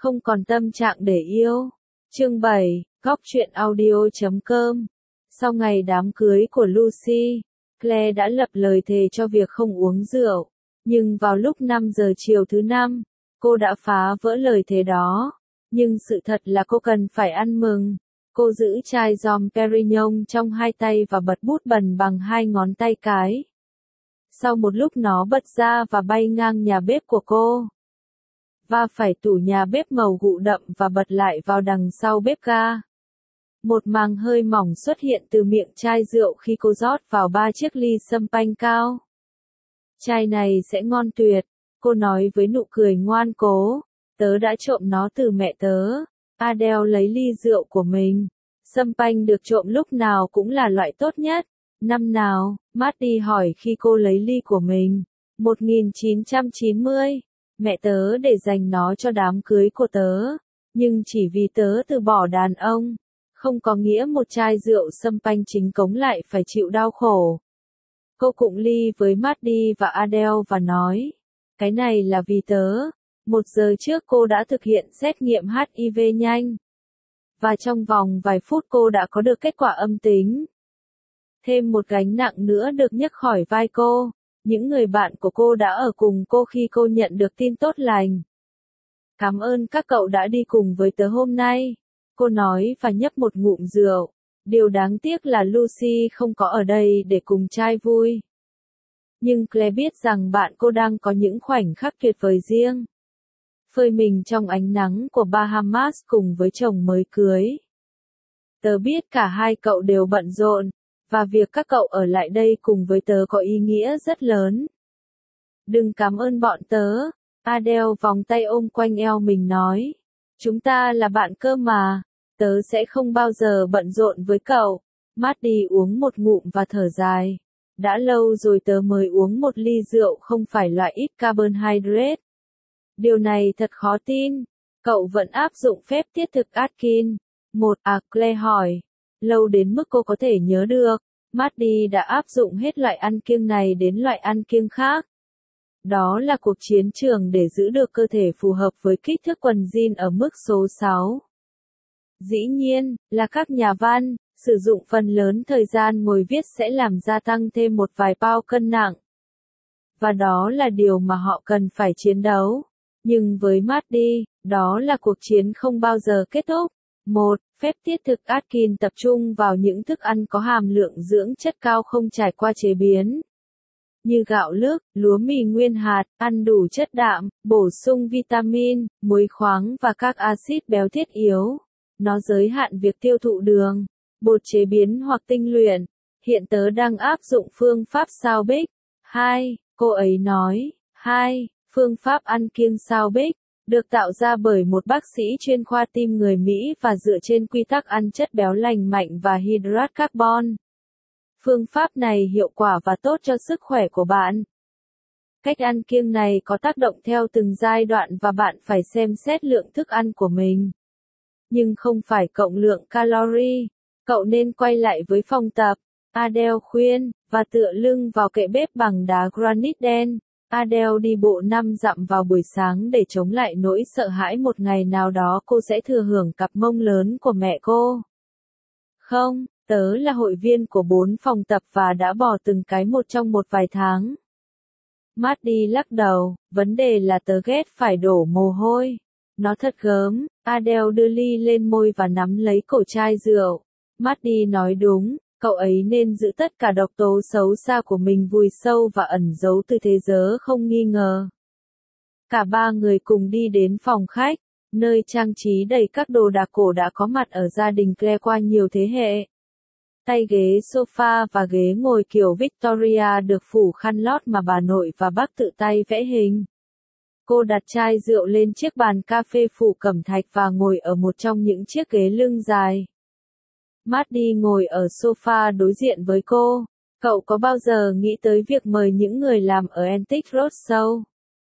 Không còn tâm trạng để yêu. Chương 7, Góc truyện audio.com. Sau ngày đám cưới của Lucy, Claire đã lập lời thề cho việc không uống rượu. Nhưng vào lúc 5 giờ chiều thứ năm, cô đã phá vỡ lời thề đó. Nhưng sự thật là cô cần phải ăn mừng. Cô giữ chai Dom Perignon trong hai tay và bật bút bẩn bằng hai ngón tay cái. Sau một lúc nó bật ra và bay ngang nhà bếp của cô. Va phải tủ nhà bếp màu gụ đậm và bật lại vào đằng sau bếp ga. Một màng hơi mỏng xuất hiện từ miệng chai rượu khi cô rót vào 3 chiếc ly champagne cao. Chai này sẽ ngon tuyệt, cô nói với nụ cười ngoan cố. Tớ đã trộm nó từ mẹ tớ. Adele lấy ly rượu của mình. Champagne được trộm lúc nào cũng là loại tốt nhất. Năm nào? Maddie hỏi khi cô lấy ly của mình. 1990. Mẹ tớ để dành nó cho đám cưới của tớ. Nhưng chỉ vì tớ từ bỏ đàn ông. Không có nghĩa một chai rượu champagne chính cống lại phải chịu đau khổ. Cô cụng ly với Maddie và Adele và nói. Cái này là vì tớ. 1 giờ trước cô đã thực hiện xét nghiệm HIV nhanh. Và trong vòng vài phút cô đã có được kết quả âm tính. Thêm một gánh nặng nữa được nhấc khỏi vai cô. Những người bạn của cô đã ở cùng cô khi cô nhận được tin tốt lành. Cảm ơn các cậu đã đi cùng với tớ hôm nay. Cô nói và nhấp một ngụm rượu. Điều đáng tiếc là Lucy không có ở đây để cùng trai vui. Nhưng Claire biết rằng bạn cô đang có những khoảnh khắc tuyệt vời riêng. Phơi mình trong ánh nắng của Bahamas cùng với chồng mới cưới. Tớ biết cả hai cậu đều bận rộn, và việc các cậu ở lại đây cùng với tớ có ý nghĩa rất lớn. Đừng cảm ơn bọn tớ, Adele vòng tay ôm quanh eo mình nói. Chúng ta là bạn cơ mà, tớ sẽ không bao giờ bận rộn với cậu. Maddie uống một ngụm và thở dài. Đã lâu rồi tớ mới uống một ly rượu không phải loại ít carbohydrate. Điều này thật khó tin. Cậu vẫn áp dụng phép tiết thực Atkins. Claire hỏi. Lâu đến mức cô có thể nhớ được. Maddie đã áp dụng hết loại ăn kiêng này đến loại ăn kiêng khác. Đó là cuộc chiến trường để giữ được cơ thể phù hợp với kích thước quần jean ở mức số 6. Dĩ nhiên, là các nhà văn, sử dụng phần lớn thời gian ngồi viết sẽ làm gia tăng thêm một vài pound cân nặng. Và đó là điều mà họ cần phải chiến đấu. Nhưng với Maddie, đó là cuộc chiến không bao giờ kết thúc. 1. Phép tiết thực Atkins tập trung vào những thức ăn có hàm lượng dưỡng chất cao không trải qua chế biến. Như gạo lứt, lúa mì nguyên hạt, ăn đủ chất đạm, bổ sung vitamin, muối khoáng và các axit béo thiết yếu. Nó giới hạn việc tiêu thụ đường, bột chế biến hoặc tinh luyện. Hiện tớ đang áp dụng phương pháp sao bích. 2. Cô ấy nói. 2. Phương pháp ăn kiêng sao bích, được tạo ra bởi một bác sĩ chuyên khoa tim người Mỹ và dựa trên quy tắc ăn chất béo lành mạnh và hydrat carbon. Phương pháp này hiệu quả và tốt cho sức khỏe của bạn. Cách ăn kiêng này có tác động theo từng giai đoạn và bạn phải xem xét lượng thức ăn của mình. Nhưng không phải cộng lượng calorie. Cậu nên quay lại với phòng tập, Adele khuyên, và tựa lưng vào kệ bếp bằng đá granite đen. Adele đi bộ 5 dặm vào buổi sáng để chống lại nỗi sợ hãi một ngày nào đó cô sẽ thừa hưởng cặp mông lớn của mẹ cô. Không, tớ là hội viên của 4 phòng tập và đã bỏ từng cái một trong một vài tháng. Maddie lắc đầu, vấn đề là tớ ghét phải đổ mồ hôi. Nó thật gớm. Adele đưa ly lên môi và nắm lấy cổ chai rượu. Maddie nói đúng. Cậu ấy nên giữ tất cả độc tố xấu xa của mình vùi sâu và ẩn giấu từ thế giới không nghi ngờ. Cả ba người cùng đi đến phòng khách, nơi trang trí đầy các đồ đạc cổ đã có mặt ở gia đình Claire qua nhiều thế hệ. Tay ghế sofa và ghế ngồi kiểu Victoria được phủ khăn lót mà bà nội và bác tự tay vẽ hình. Cô đặt chai rượu lên chiếc bàn cà phê phủ cẩm thạch và ngồi ở một trong những chiếc ghế lưng dài. Maddie ngồi ở sofa đối diện với cô. Cậu có bao giờ nghĩ tới việc mời những người làm ở Antique Roadshow?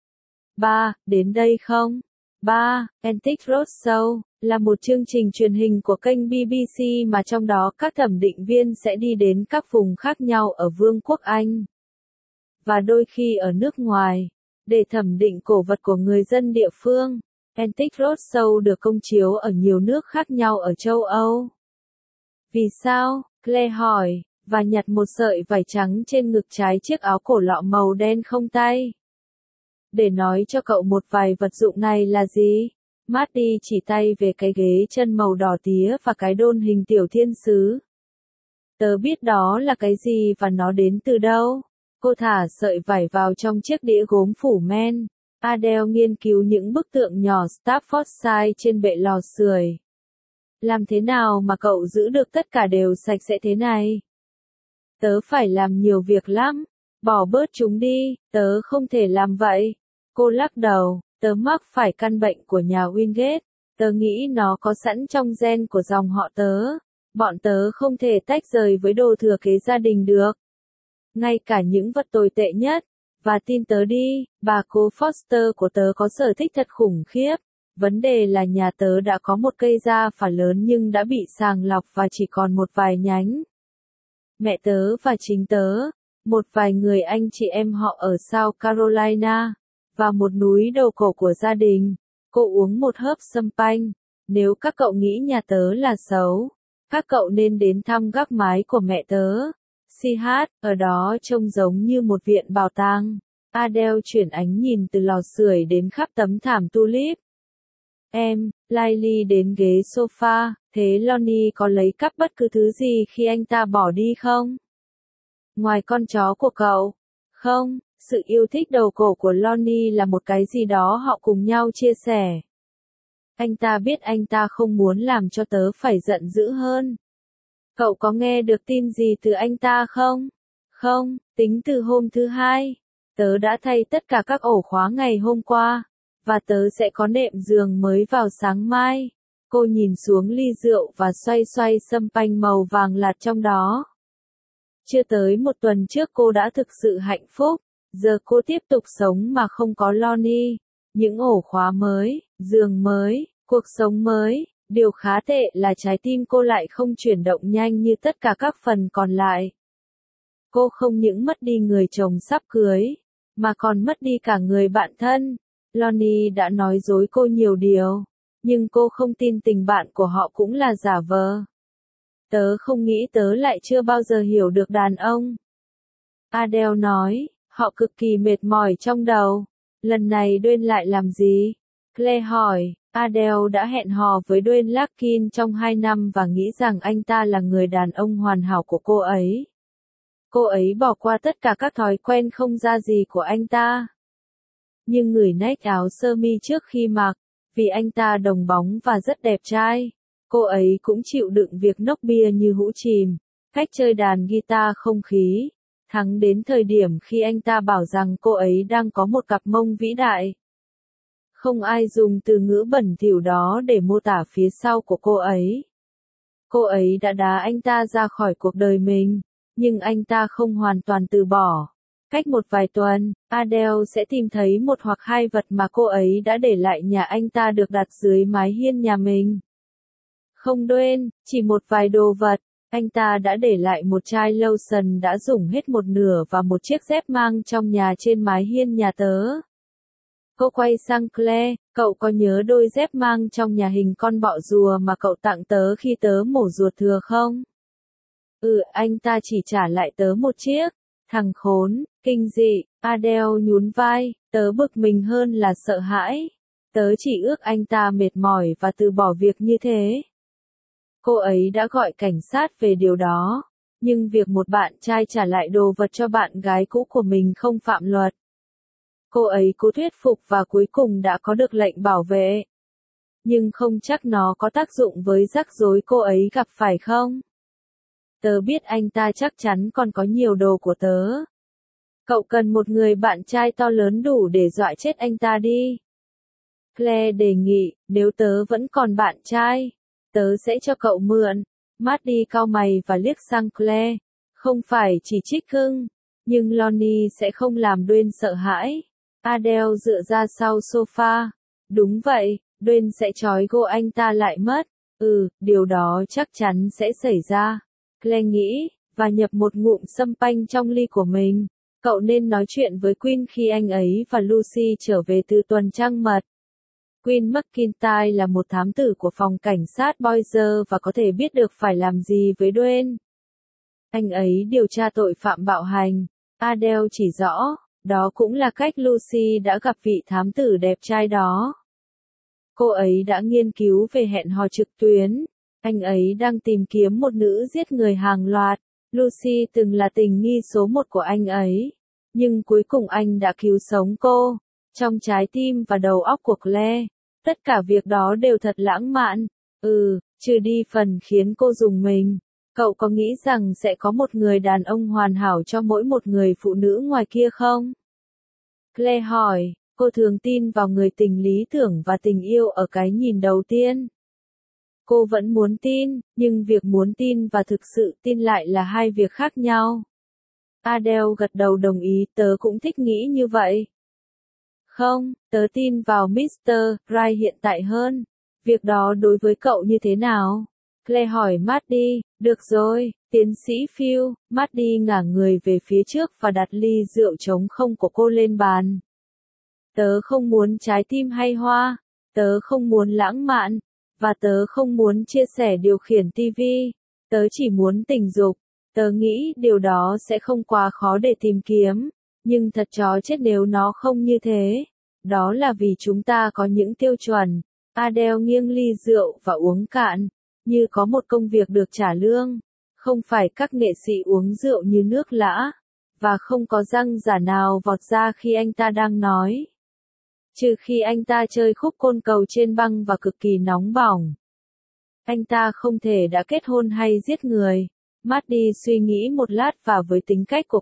Đến đây không? Antique Roadshow là một chương trình truyền hình của kênh BBC mà trong đó các thẩm định viên sẽ đi đến các vùng khác nhau ở Vương quốc Anh. Và đôi khi ở nước ngoài, để thẩm định cổ vật của người dân địa phương. Antique Roadshow được công chiếu ở nhiều nước khác nhau ở châu Âu. Vì sao? Claire hỏi, và nhặt một sợi vải trắng trên ngực trái chiếc áo cổ lọ màu đen không tay. Để nói cho cậu một vài vật dụng này là gì? Maddie chỉ tay về cái ghế chân màu đỏ tía và cái đôn hình tiểu thiên sứ. Tớ biết đó là cái gì và nó đến từ đâu. Cô thả sợi vải vào trong chiếc đĩa gốm phủ men. Adele nghiên cứu những bức tượng nhỏ Staffordshire trên bệ lò sưởi. Làm thế nào mà cậu giữ được tất cả đều sạch sẽ thế này? Tớ phải làm nhiều việc lắm. Bỏ bớt chúng đi, tớ không thể làm vậy. Cô lắc đầu, tớ mắc phải căn bệnh của nhà Wingate. Tớ nghĩ nó có sẵn trong gen của dòng họ tớ. Bọn tớ không thể tách rời với đồ thừa kế gia đình được. Ngay cả những vật tồi tệ nhất. Và tin tớ đi, bà cô Foster của tớ có sở thích thật khủng khiếp. Vấn đề là nhà tớ đã có một cây gia phả lớn nhưng đã bị sàng lọc và chỉ còn một vài nhánh. Mẹ tớ và chính tớ, một vài người anh chị em họ ở South Carolina, và một núi đầu cổ của gia đình. Cô uống một hớp champagne. Nếu các cậu nghĩ nhà tớ là xấu, các cậu nên đến thăm gác mái của mẹ tớ. CH, ở đó trông giống như một viện bảo tàng. Adele chuyển ánh nhìn từ lò sưởi đến khắp tấm thảm tulip. Lily đến ghế sofa, thế Lonnie có lấy cắp bất cứ thứ gì khi anh ta bỏ đi không? Ngoài con chó của cậu? Không, sự yêu thích đầu cổ của Lonnie là một cái gì đó họ cùng nhau chia sẻ. Anh ta biết anh ta không muốn làm cho tớ phải giận dữ hơn. Cậu có nghe được tin gì từ anh ta không? Không, tính từ hôm thứ hai. Tớ đã thay tất cả các ổ khóa ngày hôm qua. Và tớ sẽ có nệm giường mới vào sáng mai. Cô nhìn xuống ly rượu và xoay xoay champagne màu vàng lạt trong đó. Chưa tới một tuần trước cô đã thực sự hạnh phúc. Giờ cô tiếp tục sống mà không có Lonnie. Những ổ khóa mới, giường mới, cuộc sống mới. Điều khá tệ là trái tim cô lại không chuyển động nhanh như tất cả các phần còn lại. Cô không những mất đi người chồng sắp cưới, mà còn mất đi cả người bạn thân. Lonnie đã nói dối cô nhiều điều, nhưng cô không tin tình bạn của họ cũng là giả vờ. Tớ không nghĩ tớ lại chưa bao giờ hiểu được đàn ông. Adele nói, họ cực kỳ mệt mỏi trong đầu. Lần này Dwayne lại làm gì? Claire hỏi. Adele đã hẹn hò với Dwayne Larkin trong 2 năm và nghĩ rằng anh ta là người đàn ông hoàn hảo của cô ấy. Cô ấy bỏ qua tất cả các thói quen không ra gì của anh ta. Nhưng ngửi nách áo sơ mi trước khi mặc, vì anh ta đồng bóng và rất đẹp trai. Cô ấy cũng chịu đựng việc nốc bia như hũ chìm, cách chơi đàn guitar không khí, thắng đến thời điểm khi anh ta bảo rằng cô ấy đang có một cặp mông vĩ đại. Không ai dùng từ ngữ bẩn thỉu đó để mô tả phía sau của cô ấy. Cô ấy đã đá anh ta ra khỏi cuộc đời mình, nhưng anh ta không hoàn toàn từ bỏ. Cách một vài tuần, Adele sẽ tìm thấy một hoặc hai vật mà cô ấy đã để lại nhà anh ta được đặt dưới mái hiên nhà mình. Không Dwayne, chỉ một vài đồ vật. Anh ta đã để lại một chai lotion đã dùng hết một nửa và một chiếc dép mang trong nhà trên mái hiên nhà tớ. Cô quay sang Claire, cậu có nhớ đôi dép mang trong nhà hình con bọ rùa mà cậu tặng tớ khi tớ mổ ruột thừa không? Anh ta chỉ trả lại tớ một chiếc. Thằng khốn, kinh dị. Adele nhún vai, tớ bực mình hơn là sợ hãi. Tớ chỉ ước anh ta mệt mỏi và từ bỏ việc như thế. Cô ấy đã gọi cảnh sát về điều đó, nhưng việc một bạn trai trả lại đồ vật cho bạn gái cũ của mình không phạm luật. Cô ấy cố thuyết phục và cuối cùng đã có được lệnh bảo vệ. Nhưng không chắc nó có tác dụng với rắc rối cô ấy gặp phải không? Tớ biết anh ta chắc chắn còn có nhiều đồ của tớ. Cậu cần một người bạn trai to lớn đủ để dọa chết anh ta đi. Claire đề nghị, nếu tớ vẫn còn bạn trai, tớ sẽ cho cậu mượn. Maddie cau mày và liếc sang Claire. Không phải chỉ trích cưng, nhưng Lonnie sẽ không làm Dwayne sợ hãi. Adele dựa ra sau sofa. Đúng vậy, Dwayne sẽ trói gô anh ta lại mất. Điều đó chắc chắn sẽ xảy ra. Claire nghĩ, và nhập một ngụm champagne trong ly của mình. Cậu nên nói chuyện với Quinn khi anh ấy và Lucy trở về từ tuần trăng mật. Quinn McIntyre là một thám tử của phòng cảnh sát Boise và có thể biết được phải làm gì với Dwayne. Anh ấy điều tra tội phạm bạo hành. Adele chỉ rõ, đó cũng là cách Lucy đã gặp vị thám tử đẹp trai đó. Cô ấy đã nghiên cứu về hẹn hò trực tuyến. Anh ấy đang tìm kiếm một nữ giết người hàng loạt. Lucy từng là tình nghi số 1 của anh ấy. Nhưng cuối cùng anh đã cứu sống cô. Trong trái tim và đầu óc của Claire, tất cả việc đó đều thật lãng mạn. Trừ đi phần khiến cô rùng mình. Cậu có nghĩ rằng sẽ có một người đàn ông hoàn hảo cho mỗi một người phụ nữ ngoài kia không? Claire hỏi, cô thường tin vào người tình lý tưởng và tình yêu ở cái nhìn đầu tiên. Cô vẫn muốn tin, nhưng việc muốn tin và thực sự tin lại là hai việc khác nhau. Adele gật đầu đồng ý, tớ cũng thích nghĩ như vậy. Không, tớ tin vào Mr. Right hiện tại hơn. Việc đó đối với cậu như thế nào? Claire hỏi Maddie. Được rồi, tiến sĩ Phil. Maddie ngả người về phía trước và đặt ly rượu trống không của cô lên bàn. Tớ không muốn trái tim hay hoa. Tớ không muốn lãng mạn. Và tớ không muốn chia sẻ điều khiển TV. Tớ chỉ muốn tình dục. Tớ nghĩ điều đó sẽ không quá khó để tìm kiếm. Nhưng thật chó chết nếu nó không như thế. Đó là vì chúng ta có những tiêu chuẩn. Adele nghiêng ly rượu và uống cạn. Như có một công việc được trả lương. Không phải các nghệ sĩ uống rượu như nước lã. Và không có răng giả nào vọt ra khi anh ta đang nói. Trừ khi anh ta chơi khúc côn cầu trên băng và cực kỳ nóng bỏng. Anh ta không thể đã kết hôn hay giết người. Maddie suy nghĩ một lát và với tính cách của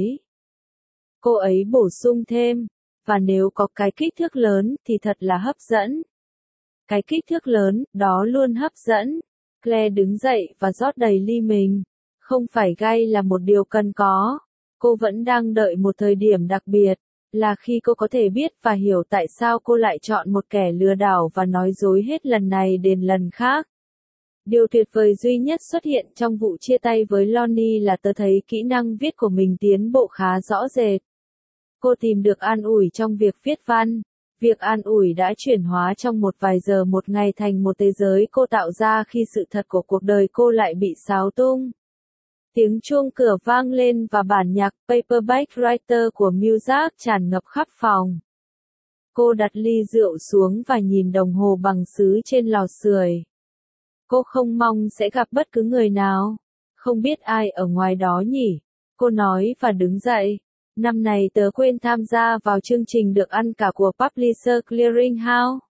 cô ấy bổ sung thêm, và nếu có cái kích thước lớn thì thật là hấp dẫn. Cái kích thước lớn, đó luôn hấp dẫn. Claire đứng dậy và rót đầy ly mình. Không phải gay là một điều cần có. Cô vẫn đang đợi một thời điểm đặc biệt, là khi cô có thể biết và hiểu tại sao cô lại chọn một kẻ lừa đảo và nói dối hết lần này đến lần khác. Điều tuyệt vời duy nhất xuất hiện trong vụ chia tay với Lonnie là tớ thấy kỹ năng viết của mình tiến bộ khá rõ rệt. Cô tìm được an ủi trong việc viết văn. Việc an ủi đã chuyển hóa trong một vài giờ một ngày thành một thế giới cô tạo ra khi sự thật của cuộc đời cô lại bị xáo tung. Tiếng chuông cửa vang lên và bản nhạc Paperback Writer của Muzak tràn ngập khắp phòng. Cô đặt ly rượu xuống và nhìn đồng hồ bằng sứ trên lò sưởi. Cô không mong sẽ gặp bất cứ người nào. Không biết ai ở ngoài đó nhỉ? Cô nói và đứng dậy. Năm này tớ quên tham gia vào chương trình được ăn cả của Publisher Clearinghouse.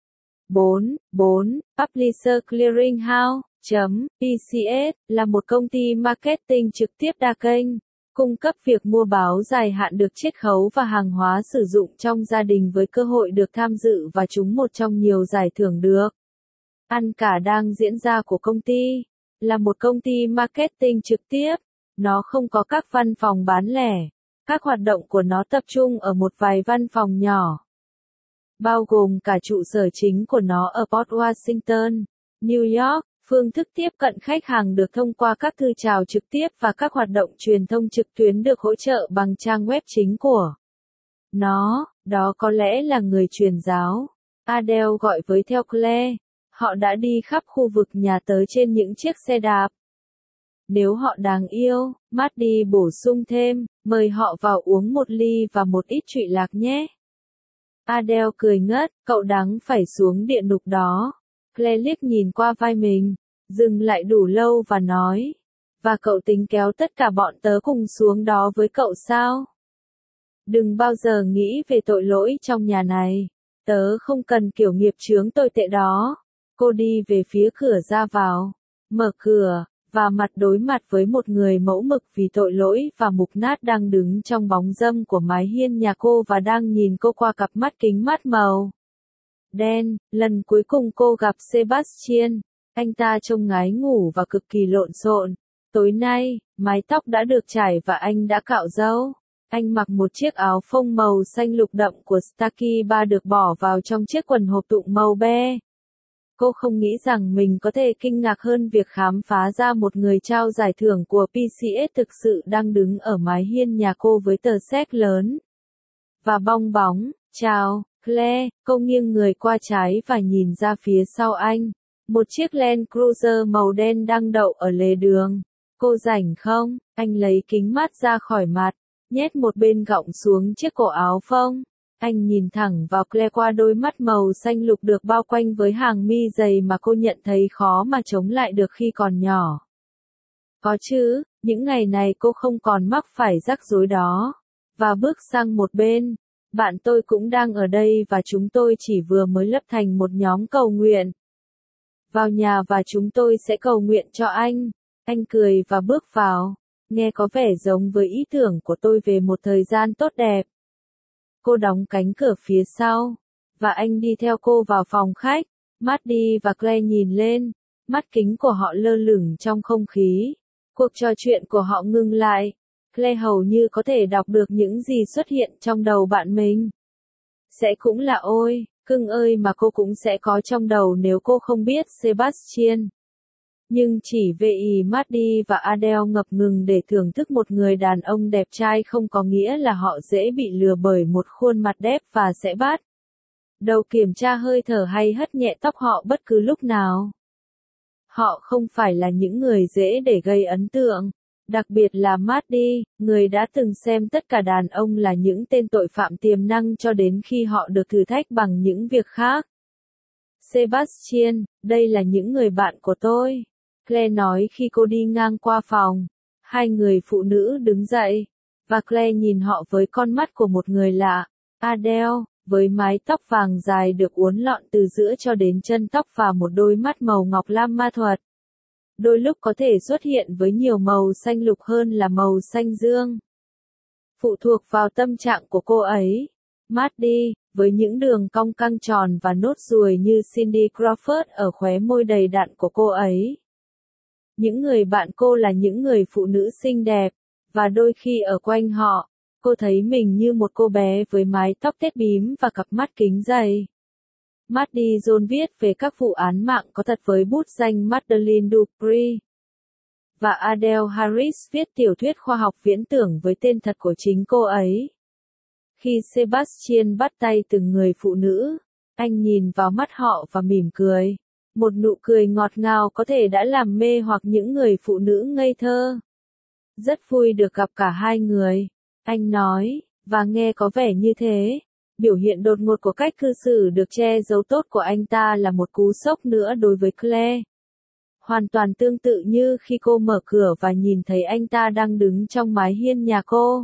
4. Publisher Clearinghouse.pcs là một công ty marketing trực tiếp đa kênh, cung cấp việc mua báo dài hạn được chiết khấu và hàng hóa sử dụng trong gia đình với cơ hội được tham dự và trúng một trong nhiều giải thưởng được. Ăn cả đang diễn ra của công ty, là một công ty marketing trực tiếp. Nó không có các văn phòng bán lẻ. Các hoạt động của nó tập trung ở một vài văn phòng nhỏ, bao gồm cả trụ sở chính của nó ở Port Washington, New York. Phương thức tiếp cận khách hàng được thông qua các thư chào trực tiếp và các hoạt động truyền thông trực tuyến được hỗ trợ bằng trang web chính của nó. Đó có lẽ là người truyền giáo. Adele gọi với theo Claire. Họ đã đi khắp khu vực nhà tớ trên những chiếc xe đạp. Nếu họ đáng yêu, Maddie bổ sung thêm, mời họ vào uống một ly và một ít trụy lạc nhé. Adele cười ngất, cậu đáng phải xuống địa ngục đó. Claire liếc nhìn qua vai mình, dừng lại đủ lâu và nói, và cậu tính kéo tất cả bọn tớ cùng xuống đó với cậu sao? Đừng bao giờ nghĩ về tội lỗi trong nhà này. Tớ không cần kiểu nghiệp chướng tồi tệ đó. Cô đi về phía cửa ra vào, mở cửa, và mặt đối mặt với một người mẫu mực vì tội lỗi và mục nát đang đứng trong bóng râm của mái hiên nhà cô và đang nhìn cô qua cặp mắt kính mát màu đen. Lần cuối cùng cô gặp Sebastian, anh ta trông ngái ngủ và cực kỳ lộn xộn. Tối nay, mái tóc đã được chải và anh đã cạo râu. Anh mặc một chiếc áo phông màu xanh lục đậm của Staki Bar được bỏ vào trong chiếc quần hộp tụng màu be. Cô không nghĩ rằng mình có thể kinh ngạc hơn việc khám phá ra một người trao giải thưởng của PCS thực sự đang đứng ở mái hiên nhà cô với tờ séc lớn và bong bóng. Chào, Claire, cô nghiêng người qua trái và nhìn ra phía sau anh. Một chiếc Land Cruiser màu đen đang đậu ở lề đường. Cô rảnh không? Anh lấy kính mát ra khỏi mặt, nhét một bên gọng xuống chiếc cổ áo phông. Anh nhìn thẳng vào Claire qua đôi mắt màu xanh lục được bao quanh với hàng mi dày mà cô nhận thấy khó mà chống lại được khi còn nhỏ. Có chứ, những ngày này cô không còn mắc phải rắc rối đó. Và bước sang một bên. Bạn tôi cũng đang ở đây và chúng tôi chỉ vừa mới lập thành một nhóm cầu nguyện. Vào nhà và chúng tôi sẽ cầu nguyện cho anh. Anh cười và bước vào. Nghe có vẻ giống với ý tưởng của tôi về một thời gian tốt đẹp. Cô đóng cánh cửa phía sau. Và anh đi theo cô vào phòng khách. Maddie và Claire nhìn lên. Mắt kính của họ lơ lửng trong không khí. Cuộc trò chuyện của họ ngừng lại. Claire hầu như có thể đọc được những gì xuất hiện trong đầu bạn mình. Sẽ cũng là ôi, cưng ơi mà cô cũng sẽ có trong đầu nếu cô không biết Sebastian. Nhưng chỉ vì Maddie và Adele ngập ngừng để thưởng thức một người đàn ông đẹp trai không có nghĩa là họ dễ bị lừa bởi một khuôn mặt đẹp và sẽ bắt đầu kiểm tra hơi thở hay hất nhẹ tóc họ bất cứ lúc nào. Họ không phải là những người dễ để gây ấn tượng. Đặc biệt là Maddie, người đã từng xem tất cả đàn ông là những tên tội phạm tiềm năng cho đến khi họ được thử thách bằng những việc khác. Sebastian, đây là những người bạn của tôi. Claire nói khi cô đi ngang qua phòng. Hai người phụ nữ đứng dậy. Và Claire nhìn họ với con mắt của một người lạ. Adele, với mái tóc vàng dài được uốn lọn từ giữa cho đến chân tóc và một đôi mắt màu ngọc lam ma thuật. Đôi lúc có thể xuất hiện với nhiều màu xanh lục hơn là màu xanh dương. Phụ thuộc vào tâm trạng của cô ấy. Maddie, với những đường cong căng tròn và nốt ruồi như Cindy Crawford ở khóe môi đầy đặn của cô ấy. Những người bạn cô là những người phụ nữ xinh đẹp, và đôi khi ở quanh họ, cô thấy mình như một cô bé với mái tóc tết bím và cặp mắt kính dày. Maddie John viết về các vụ án mạng có thật với bút danh Madeleine Dupree. Và Adele Harris viết tiểu thuyết khoa học viễn tưởng với tên thật của chính cô ấy. Khi Sebastian bắt tay từng người phụ nữ, anh nhìn vào mắt họ và mỉm cười. Một nụ cười ngọt ngào có thể đã làm mê hoặc những người phụ nữ ngây thơ. Rất vui được gặp cả hai người, anh nói, và nghe có vẻ như thế. Biểu hiện đột ngột của cách cư xử được che giấu tốt của anh ta là một cú sốc nữa đối với Claire. Hoàn toàn tương tự như khi cô mở cửa và nhìn thấy anh ta đang đứng trong mái hiên nhà cô.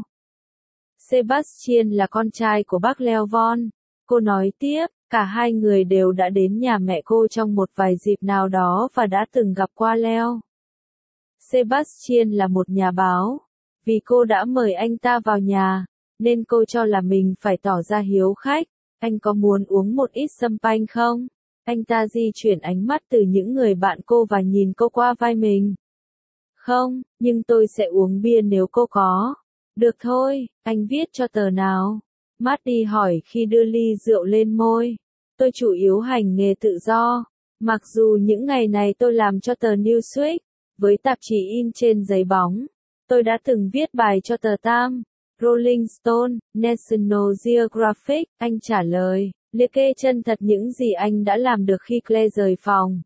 Sebastian là con trai của bác Leo Von. Cô nói tiếp, cả hai người đều đã đến nhà mẹ cô trong một vài dịp nào đó và đã từng gặp qua Leo. Sebastian là một nhà báo. Vì cô đã mời anh ta vào nhà, nên cô cho là mình phải tỏ ra hiếu khách. Anh có muốn uống một ít champagne không? Anh ta di chuyển ánh mắt từ những người bạn cô và nhìn cô qua vai mình. Không, nhưng tôi sẽ uống bia nếu cô có. Được thôi, anh viết cho tờ nào? Maddie hỏi khi đưa ly rượu lên môi. Tôi chủ yếu hành nghề tự do. Mặc dù những ngày này tôi làm cho tờ Newsweek, với tạp chí in trên giấy bóng. Tôi đã từng viết bài cho tờ Time, Rolling Stone, National Geographic, anh trả lời, liệt kê chân thật những gì anh đã làm được khi Claire rời phòng.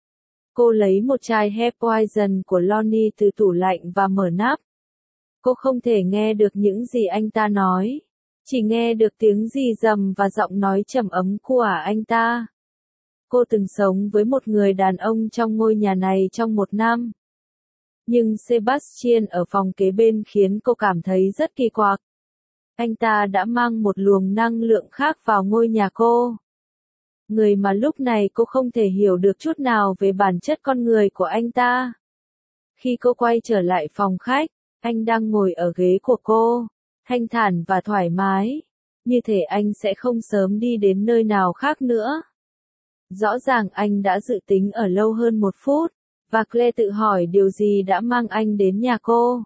Cô lấy một chai Hep Poison của Lonnie từ tủ lạnh và mở nắp. Cô không thể nghe được những gì anh ta nói. Chỉ nghe được tiếng rì rầm và giọng nói trầm ấm của anh ta. Cô từng sống với một người đàn ông trong ngôi nhà này trong 1 năm. Nhưng Sebastian ở phòng kế bên khiến cô cảm thấy rất kỳ quặc. Anh ta đã mang một luồng năng lượng khác vào ngôi nhà cô. Người mà lúc này cô không thể hiểu được chút nào về bản chất con người của anh ta. Khi cô quay trở lại phòng khách, anh đang ngồi ở ghế của cô, thanh thản và thoải mái. Như thể anh sẽ không sớm đi đến nơi nào khác nữa. Rõ ràng anh đã dự tính ở lâu hơn 1 phút. Và Claire tự hỏi điều gì đã mang anh đến nhà cô.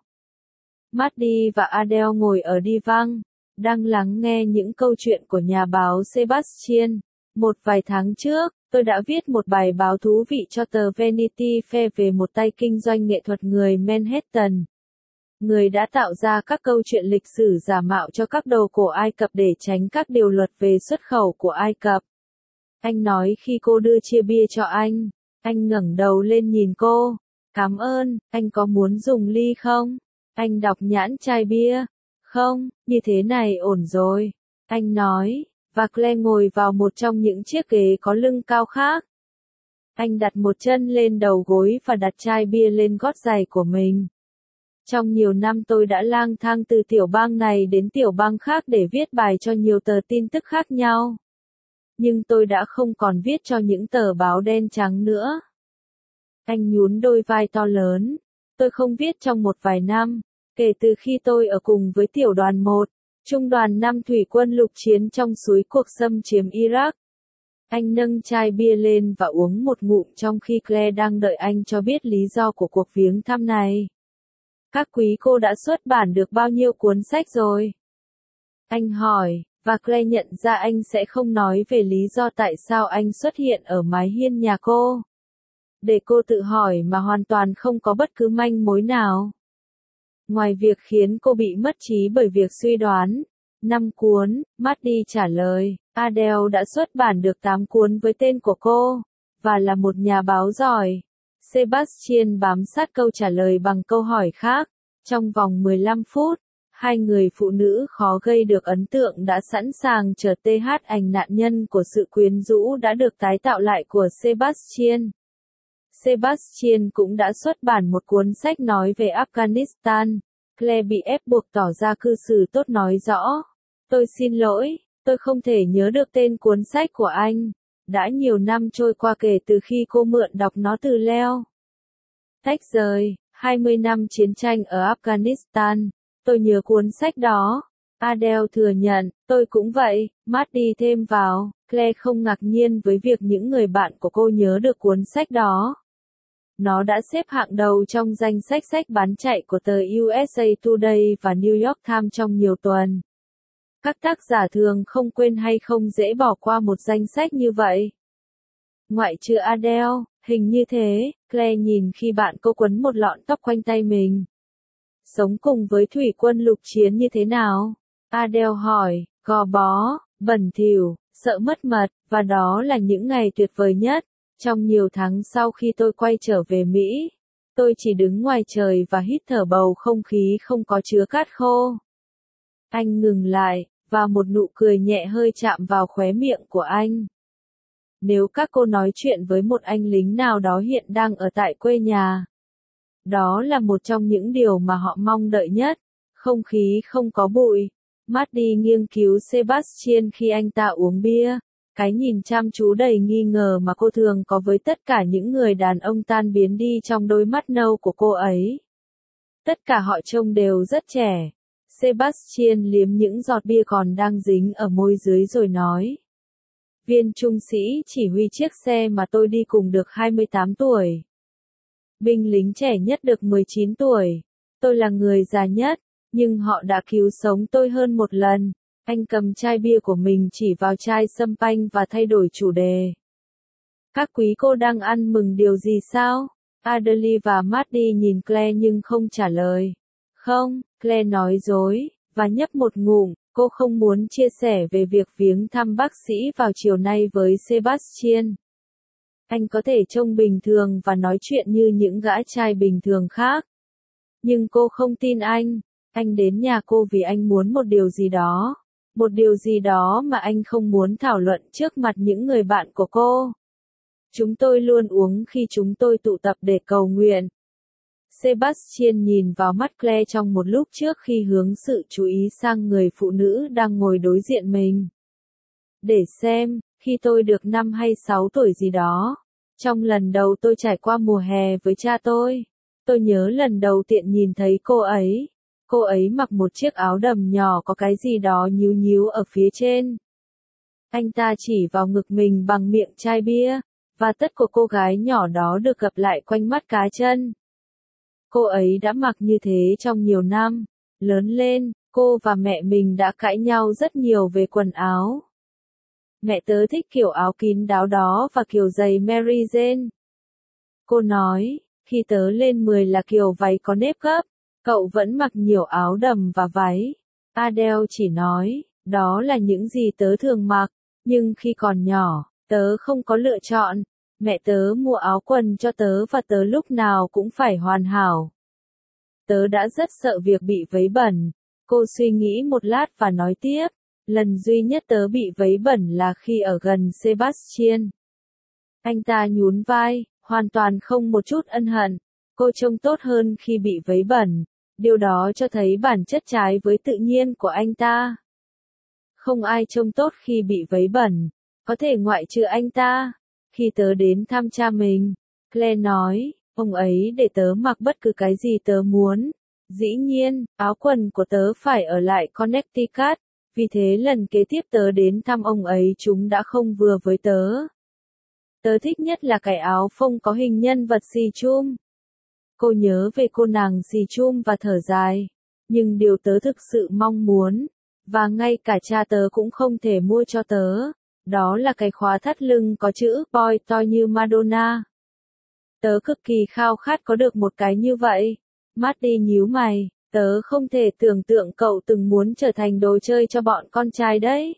Maddie và Adele ngồi ở divan, đang lắng nghe những câu chuyện của nhà báo Sebastian. Một vài tháng trước, tôi đã viết một bài báo thú vị cho tờ Vanity Fair về một tay kinh doanh nghệ thuật người Manhattan. Người đã tạo ra các câu chuyện lịch sử giả mạo cho các đồ cổ Ai Cập để tránh các điều luật về xuất khẩu của Ai Cập. Anh nói khi cô đưa chia bia cho anh ngẩng đầu lên nhìn cô. Cảm ơn, anh có muốn dùng ly không? Anh đọc nhãn chai bia. Không, như thế này ổn rồi. Anh nói, và Claire ngồi vào một trong những chiếc ghế có lưng cao khác. Anh đặt một chân lên đầu gối và đặt chai bia lên gót giày của mình. Trong nhiều năm tôi đã lang thang từ tiểu bang này đến tiểu bang khác để viết bài cho nhiều tờ tin tức khác nhau. Nhưng tôi đã không còn viết cho những tờ báo đen trắng nữa. Anh nhún đôi vai to lớn. Tôi không viết trong một vài năm, kể từ khi tôi ở cùng với tiểu đoàn 1, trung đoàn 5 thủy quân lục chiến trong suối cuộc xâm chiếm Iraq. Anh nâng chai bia lên và uống một ngụm trong khi Claire đang đợi anh cho biết lý do của cuộc viếng thăm này. Các quý cô đã xuất bản được bao nhiêu cuốn sách rồi? Anh hỏi, và Claire nhận ra anh sẽ không nói về lý do tại sao anh xuất hiện ở mái hiên nhà cô. Để cô tự hỏi mà hoàn toàn không có bất cứ manh mối nào. Ngoài việc khiến cô bị mất trí bởi việc suy đoán, 5 cuốn, Maddie trả lời, Adele đã xuất bản được 8 cuốn với tên của cô, và là một nhà báo giỏi. Sebastian bám sát câu trả lời bằng câu hỏi khác. Trong vòng 15 phút, hai người phụ nữ khó gây được ấn tượng đã sẵn sàng chờ TH ảnh nạn nhân của sự quyến rũ đã được tái tạo lại của Sebastian. Sebastian cũng đã xuất bản một cuốn sách nói về Afghanistan. Claire bị ép buộc tỏ ra cư xử tốt nói rõ. Tôi xin lỗi, tôi không thể nhớ được tên cuốn sách của anh. Đã nhiều năm trôi qua kể từ khi cô mượn đọc nó từ Leo. Tách rời, 20 năm chiến tranh ở Afghanistan. Tôi nhớ cuốn sách đó. Adele thừa nhận, tôi cũng vậy, Maddie thêm vào. Claire không ngạc nhiên với việc những người bạn của cô nhớ được cuốn sách đó. Nó đã xếp hạng đầu trong danh sách sách bán chạy của tờ USA Today và New York Times trong nhiều tuần. Các tác giả thường không quên hay không dễ bỏ qua một danh sách như vậy. Ngoại trừ Adele, hình như thế, Claire nhìn khi bạn cô quấn một lọn tóc quanh tay mình. Sống cùng với thủy quân lục chiến như thế nào? Adele hỏi, gò bó, bẩn thỉu, sợ mất mật, và đó là những ngày tuyệt vời nhất. Trong nhiều tháng sau khi tôi quay trở về Mỹ, tôi chỉ đứng ngoài trời và hít thở bầu không khí không có chứa cát khô. Anh ngừng lại, và một nụ cười nhẹ hơi chạm vào khóe miệng của anh. Nếu các cô nói chuyện với một anh lính nào đó hiện đang ở tại quê nhà, đó là một trong những điều mà họ mong đợi nhất. Không khí không có bụi. Maddie nghiêng cứu Sebastian khi anh ta uống bia. Cái nhìn chăm chú đầy nghi ngờ mà cô thường có với tất cả những người đàn ông tan biến đi trong đôi mắt nâu của cô ấy. Tất cả họ trông đều rất trẻ. Sebastian liếm những giọt bia còn đang dính ở môi dưới rồi nói. Viên trung sĩ chỉ huy chiếc xe mà tôi đi cùng được 28 tuổi. Binh lính trẻ nhất được 19 tuổi. Tôi là người già nhất, nhưng họ đã cứu sống tôi hơn một lần. Anh cầm chai bia của mình chỉ vào chai sâm panh và thay đổi chủ đề. Các quý cô đang ăn mừng điều gì sao? Adele và Maddie nhìn Claire nhưng không trả lời. Không, Claire nói dối, và nhấp một ngụm, cô không muốn chia sẻ về việc viếng thăm bác sĩ vào chiều nay với Sebastian. Anh có thể trông bình thường và nói chuyện như những gã trai bình thường khác. Nhưng cô không tin anh. Anh đến nhà cô vì anh muốn một điều gì đó. Một điều gì đó mà anh không muốn thảo luận trước mặt những người bạn của cô. Chúng tôi luôn uống khi chúng tôi tụ tập để cầu nguyện. Sebastian nhìn vào mắt Claire trong một lúc trước khi hướng sự chú ý sang người phụ nữ đang ngồi đối diện mình. Để xem, khi tôi được 5 hay 6 tuổi gì đó. Trong lần đầu tôi trải qua mùa hè với cha tôi nhớ lần đầu tiện nhìn thấy cô ấy. Cô ấy mặc một chiếc áo đầm nhỏ có cái gì đó nhíu nhíu ở phía trên. Anh ta chỉ vào ngực mình bằng miệng chai bia, và tất của cô gái nhỏ đó được gập lại quanh mắt cá chân. Cô ấy đã mặc như thế trong nhiều năm. Lớn lên, cô và mẹ mình đã cãi nhau rất nhiều về quần áo. Mẹ tớ thích kiểu áo kín đáo đó và kiểu giày Mary Jane. Cô nói, khi tớ lên 10 là kiểu váy có nếp gấp. Cậu vẫn mặc nhiều áo đầm và váy. Adele chỉ nói, đó là những gì tớ thường mặc, nhưng khi còn nhỏ, tớ không có lựa chọn. Mẹ tớ mua áo quần cho tớ và tớ lúc nào cũng phải hoàn hảo. Tớ đã rất sợ việc bị vấy bẩn. Cô suy nghĩ một lát và nói tiếp, lần duy nhất tớ bị vấy bẩn là khi ở gần Sebastian. Anh ta nhún vai, hoàn toàn không một chút ân hận. Cô trông tốt hơn khi bị vấy bẩn. Điều đó cho thấy bản chất trái với tự nhiên của anh ta. Không ai trông tốt khi bị vấy bẩn, có thể ngoại trừ anh ta. Khi tớ đến thăm cha mình, Claire nói, ông ấy để tớ mặc bất cứ cái gì tớ muốn. Dĩ nhiên, áo quần của tớ phải ở lại Connecticut, vì thế lần kế tiếp tớ đến thăm ông ấy chúng đã không vừa với tớ. Tớ thích nhất là cái áo phông có hình nhân vật xì chum. Cô nhớ về cô nàng xì chum và thở dài. Nhưng điều tớ thực sự mong muốn, và ngay cả cha tớ cũng không thể mua cho tớ, đó là cái khóa thắt lưng có chữ boy toy như Madonna. Tớ cực kỳ khao khát có được một cái như vậy. Marty nhíu mày, tớ không thể tưởng tượng cậu từng muốn trở thành đồ chơi cho bọn con trai đấy.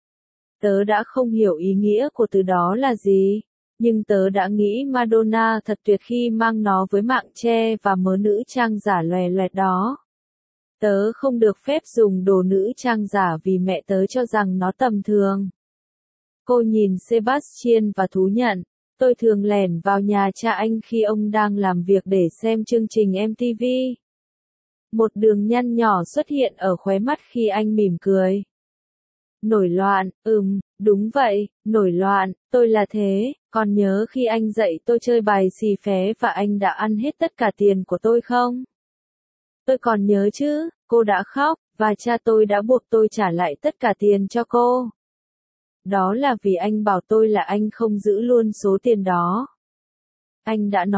Tớ đã không hiểu ý nghĩa của từ đó là gì, nhưng tớ đã nghĩ Madonna thật tuyệt khi mang nó với mạng che và mớ nữ trang giả loè loẹt đó. Tớ không được phép dùng đồ nữ trang giả vì mẹ tớ cho rằng nó tầm thường. Cô nhìn Sebastian và thú nhận, tôi thường lẻn vào nhà cha anh khi ông đang làm việc để xem chương trình MTV. Một đường nhăn nhỏ xuất hiện ở khóe mắt khi anh mỉm cười. Nổi loạn, đúng vậy, nổi loạn, tôi là thế, còn nhớ khi anh dạy tôi chơi bài xì phé và anh đã ăn hết tất cả tiền của tôi không? Tôi còn nhớ chứ, cô đã khóc, và cha tôi đã buộc tôi trả lại tất cả tiền cho cô. Đó là vì anh bảo tôi là anh không giữ luôn số tiền đó. Anh đã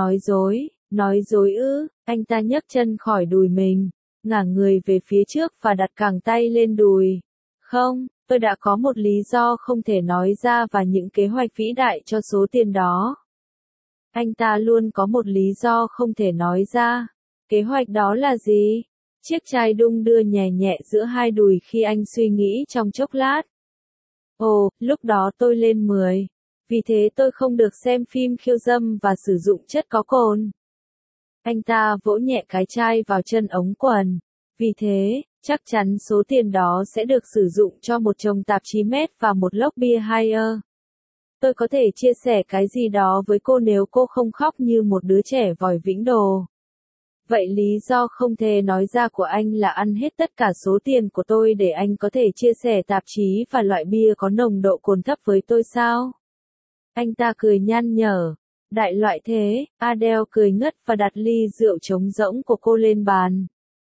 nói dối ư, anh ta nhấc chân khỏi đùi mình, ngả người về phía trước và đặt cẳng tay lên đùi. Không, tôi đã có một lý do không thể nói ra và những kế hoạch vĩ đại cho số tiền đó. Anh ta luôn có một lý do không thể nói ra. Kế hoạch đó là gì? Chiếc chai đung đưa nhẹ nhẹ giữa hai đùi khi anh suy nghĩ trong chốc lát. Ồ, lúc đó tôi lên 10. Vì thế tôi không được xem phim khiêu dâm và sử dụng chất có cồn. Anh ta vỗ nhẹ cái chai vào chân ống quần. Vì thế, chắc chắn số tiền đó sẽ được sử dụng cho một chồng tạp chí Met và một lốc bia hire. Tôi có thể chia sẻ cái gì đó với cô nếu cô không khóc như một đứa trẻ vòi vĩnh đồ. Vậy lý do không thể nói ra của anh là ăn hết tất cả số tiền của tôi để anh có thể chia sẻ tạp chí và loại bia có nồng độ cồn thấp với tôi sao? Anh ta cười nhăn nhở. Đại loại thế, Adele cười ngất và đặt ly rượu trống rỗng của cô lên bàn.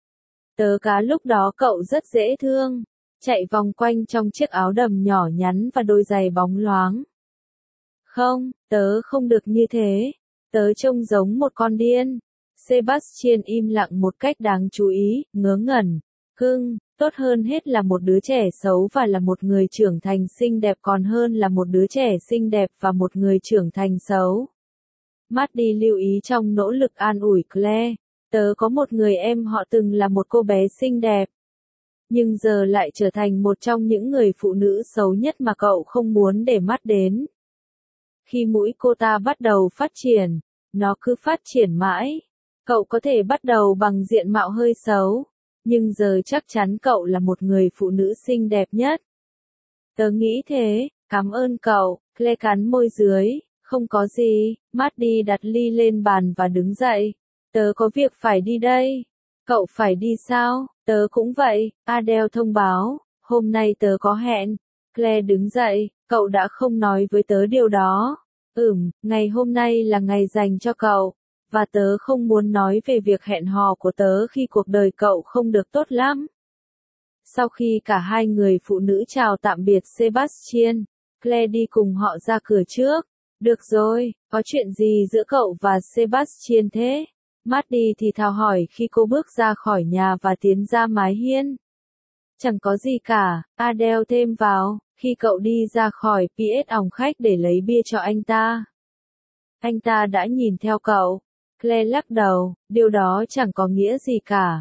Tớ cá lúc đó cậu rất dễ thương, chạy vòng quanh trong chiếc áo đầm nhỏ nhắn và đôi giày bóng loáng. Không, tớ không được như thế. Tớ trông giống một con điên. Sebastian im lặng một cách đáng chú ý, ngớ ngẩn. Cưng, tốt hơn hết là một đứa trẻ xấu và là một người trưởng thành xinh đẹp còn hơn là một đứa trẻ xinh đẹp và một người trưởng thành xấu. Marty lưu ý trong nỗ lực an ủi Claire. Tớ có một người em họ từng là một cô bé xinh đẹp. Nhưng giờ lại trở thành một trong những người phụ nữ xấu nhất mà cậu không muốn để mắt đến. Khi mũi cô ta bắt đầu phát triển, nó cứ phát triển mãi. Cậu có thể bắt đầu bằng diện mạo hơi xấu, nhưng giờ chắc chắn cậu là một người phụ nữ xinh đẹp nhất. Tớ nghĩ thế, cảm ơn cậu, Claire cắn môi dưới, không có gì, Marty đặt ly lên bàn và đứng dậy. Tớ có việc phải đi đây. Cậu phải đi sao? Tớ cũng vậy, Adele thông báo, hôm nay tớ có hẹn. Claire đứng dậy, cậu đã không nói với tớ điều đó. Ngày hôm nay là ngày dành cho cậu. Và tớ không muốn nói về việc hẹn hò của tớ khi cuộc đời cậu không được tốt lắm. Sau khi cả hai người phụ nữ chào tạm biệt Sebastian, Claire đi cùng họ ra cửa trước. Được rồi, có chuyện gì giữa cậu và Sebastian thế? Marty thì thào hỏi khi cô bước ra khỏi nhà và tiến ra mái hiên. Chẳng có gì cả, Adele thêm vào, khi cậu đi ra khỏi PS phòng khách để lấy bia cho anh ta. Anh ta đã nhìn theo cậu. Claire lắc đầu, điều đó chẳng có nghĩa gì cả.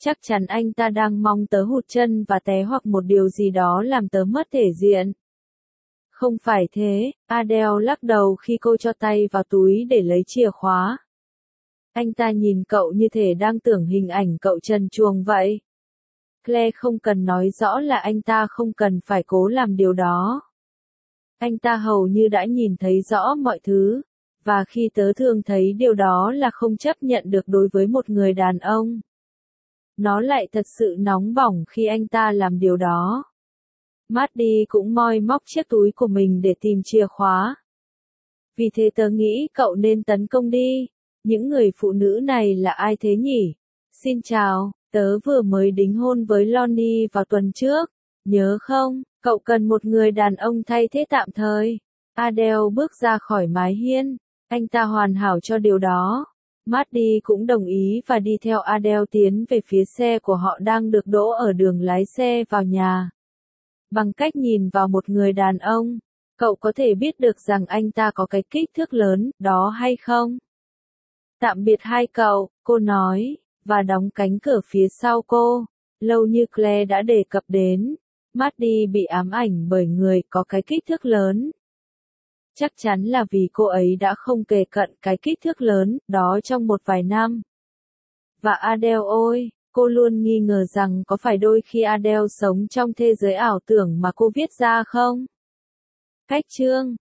Chắc chắn anh ta đang mong tớ hụt chân và té hoặc một điều gì đó làm tớ mất thể diện. Không phải thế, Adele lắc đầu khi cô cho tay vào túi để lấy chìa khóa. Anh ta nhìn cậu như thể đang tưởng hình ảnh cậu trần truồng vậy. Claire không cần nói rõ là anh ta không cần phải cố làm điều đó. Anh ta hầu như đã nhìn thấy rõ mọi thứ, và khi tớ thường thấy điều đó là không chấp nhận được đối với một người đàn ông. Nó lại thật sự nóng bỏng khi anh ta làm điều đó. Maddie cũng moi móc chiếc túi của mình để tìm chìa khóa. Vì thế tớ nghĩ cậu nên tấn công đi. Những người phụ nữ này là ai thế nhỉ? Xin chào, tớ vừa mới đính hôn với Lonnie vào tuần trước. Nhớ không, cậu cần một người đàn ông thay thế tạm thời. Adele bước ra khỏi mái hiên. Anh ta hoàn hảo cho điều đó. Maddie cũng đồng ý và đi theo Adele tiến về phía xe của họ đang được đỗ ở đường lái xe vào nhà. Bằng cách nhìn vào một người đàn ông, cậu có thể biết được rằng anh ta có cái kích thước lớn, đó hay không? Tạm biệt hai cậu, cô nói, và đóng cánh cửa phía sau cô. Lâu như Claire đã đề cập đến, Maddie bị ám ảnh bởi người có cái kích thước lớn. Chắc chắn là vì cô ấy đã không kề cận cái kích thước lớn đó trong một vài năm. Và Adele ôi, cô luôn nghi ngờ rằng có phải đôi khi Adele sống trong thế giới ảo tưởng mà cô viết ra không? Cách chương